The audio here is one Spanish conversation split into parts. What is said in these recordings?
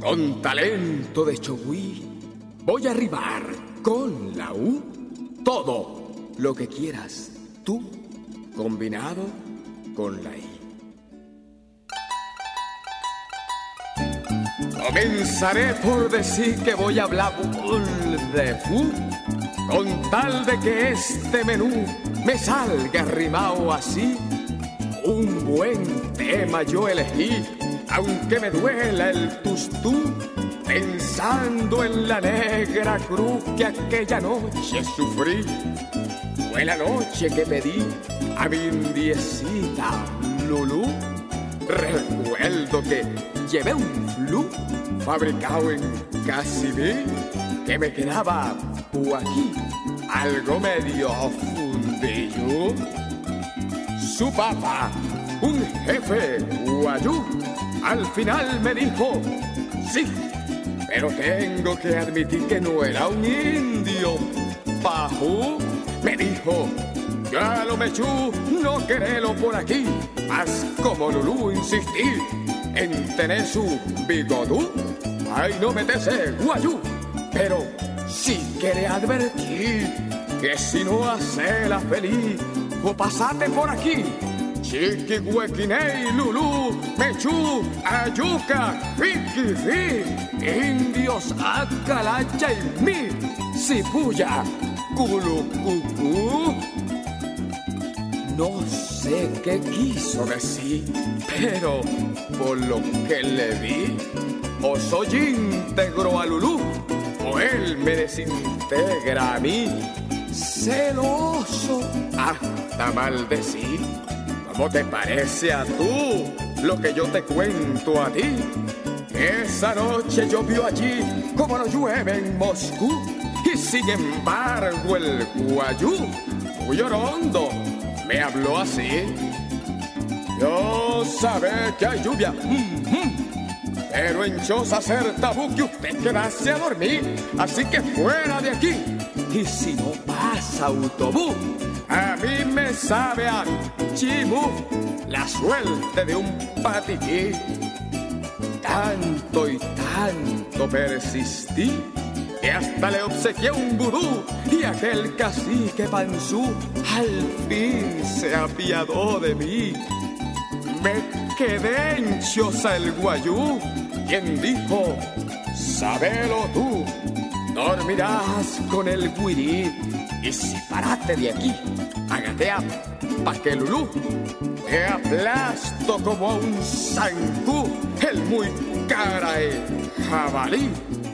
Con talento de Chogui voy a arribar con la U todo lo que quieras tú combinado con la I. Comenzaré por decir que voy a hablar de fu, con tal de que este menú me salga rimao así. Un buen tema yo elegí, aunque me duela el tustú, pensando en la negra cruz que aquella noche sufrí. Fue la noche que pedí a mi indiecita Lulú. Recuerdo que llevé un flu fabricado en Casimir, que me quedaba por aquí algo medio fundillo. Su papá, un jefe guayú, al final me dijo sí, pero tengo que admitir que no era un indio pajú. Me dijo, ya lo mechú, no querelo por aquí, más como Lulú insistí en tener su bigodú. Ay, no metese guayú, pero sí quiere advertir que si no hace la feliz, o pasate por aquí, chiqui, huequiney, Lulú, mechú, ayuca, fiqui, indios, acalacha y mi, cipuya, culucucú. No sé qué quiso decir, pero por lo que le vi, o soy íntegro a Lulú, o él me desintegra a mí. Celoso hasta maldecir. ¿Cómo te parece a tú lo que yo te cuento a ti? Esa noche llovió allí como no llueve en Moscú, y sin embargo el guayú, muy orondo, me habló así. Yo sabe que hay lluvia, pero en choza ser tabú que usted quedase a dormir, así que fuera de aquí. Y si no pasa autobús, a mí me sabe a chimú la suerte de un patiquí. Tanto y tanto persistí que hasta le obsequié un vudú, y aquel cacique panzú al fin se apiadó de mí. Me quedé en choza el guayú, quien dijo, sabelo tú, dormirás con el guirí, y si parate de aquí, agatea pa' que Lulú te aplasto como a un zancú, el muy cara de jabalí.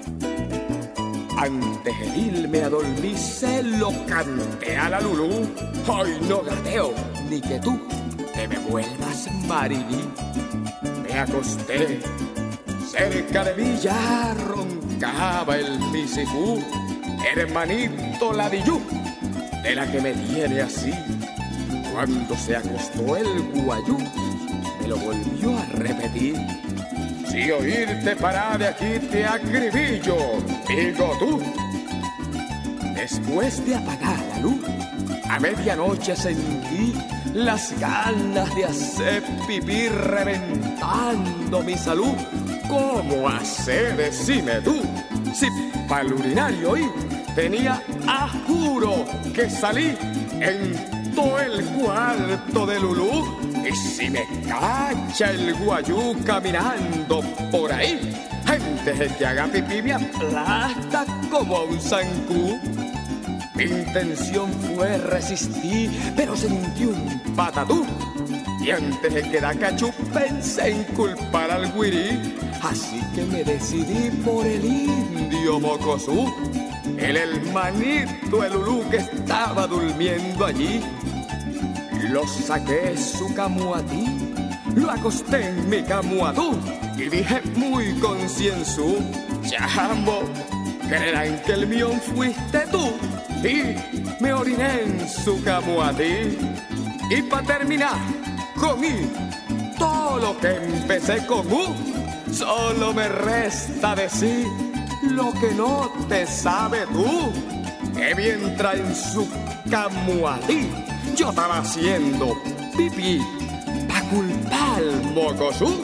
Antes de irme a dormir se lo canté a la Lulú. Hoy no gateo ni que tú te me vuelvas marilí. Me acosté cerca de mí, ya roncaba el misifú, hermanito ladillú, de la que me tiene así. Cuando se acostó el guayú, me lo volvió a repetir. Si oírte parar de aquí te acribillo, digo tú. Después de apagar la luz, a medianoche sentí las ganas de hacer pipí reventando mi salud. ¿Cómo hacer? Decime tú. Si pa'l urinario hoy tenía a juro que salí en todo el cuarto de Lulú. Y si me cacha el guayú caminando por ahí, antes de que haga pipí me aplasta como a un zancú. Mi intención fue resistir, pero sentí un patatú, y antes de que da cachú pensé en culpar al guirí. Así que me decidí por el indio mocosú, el hermanito el Lulú que estaba durmiendo allí. Lo saqué su camuatí, lo acosté en mi camuatú, y dije muy concienzú, chamo, creerán que el mío fuiste tú. Y me oriné en su camuatí. Y pa' terminar con I, todo lo que empecé con U, solo me resta decir lo que no te sabe tú. Que mientras en su camuatí yo estaba haciendo pipí pa' culpar al mocosú,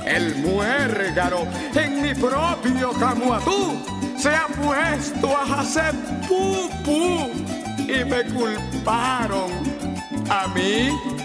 El muérgaro en mi propio camuatú se ha puesto a hacer pupú y me culparon a mí.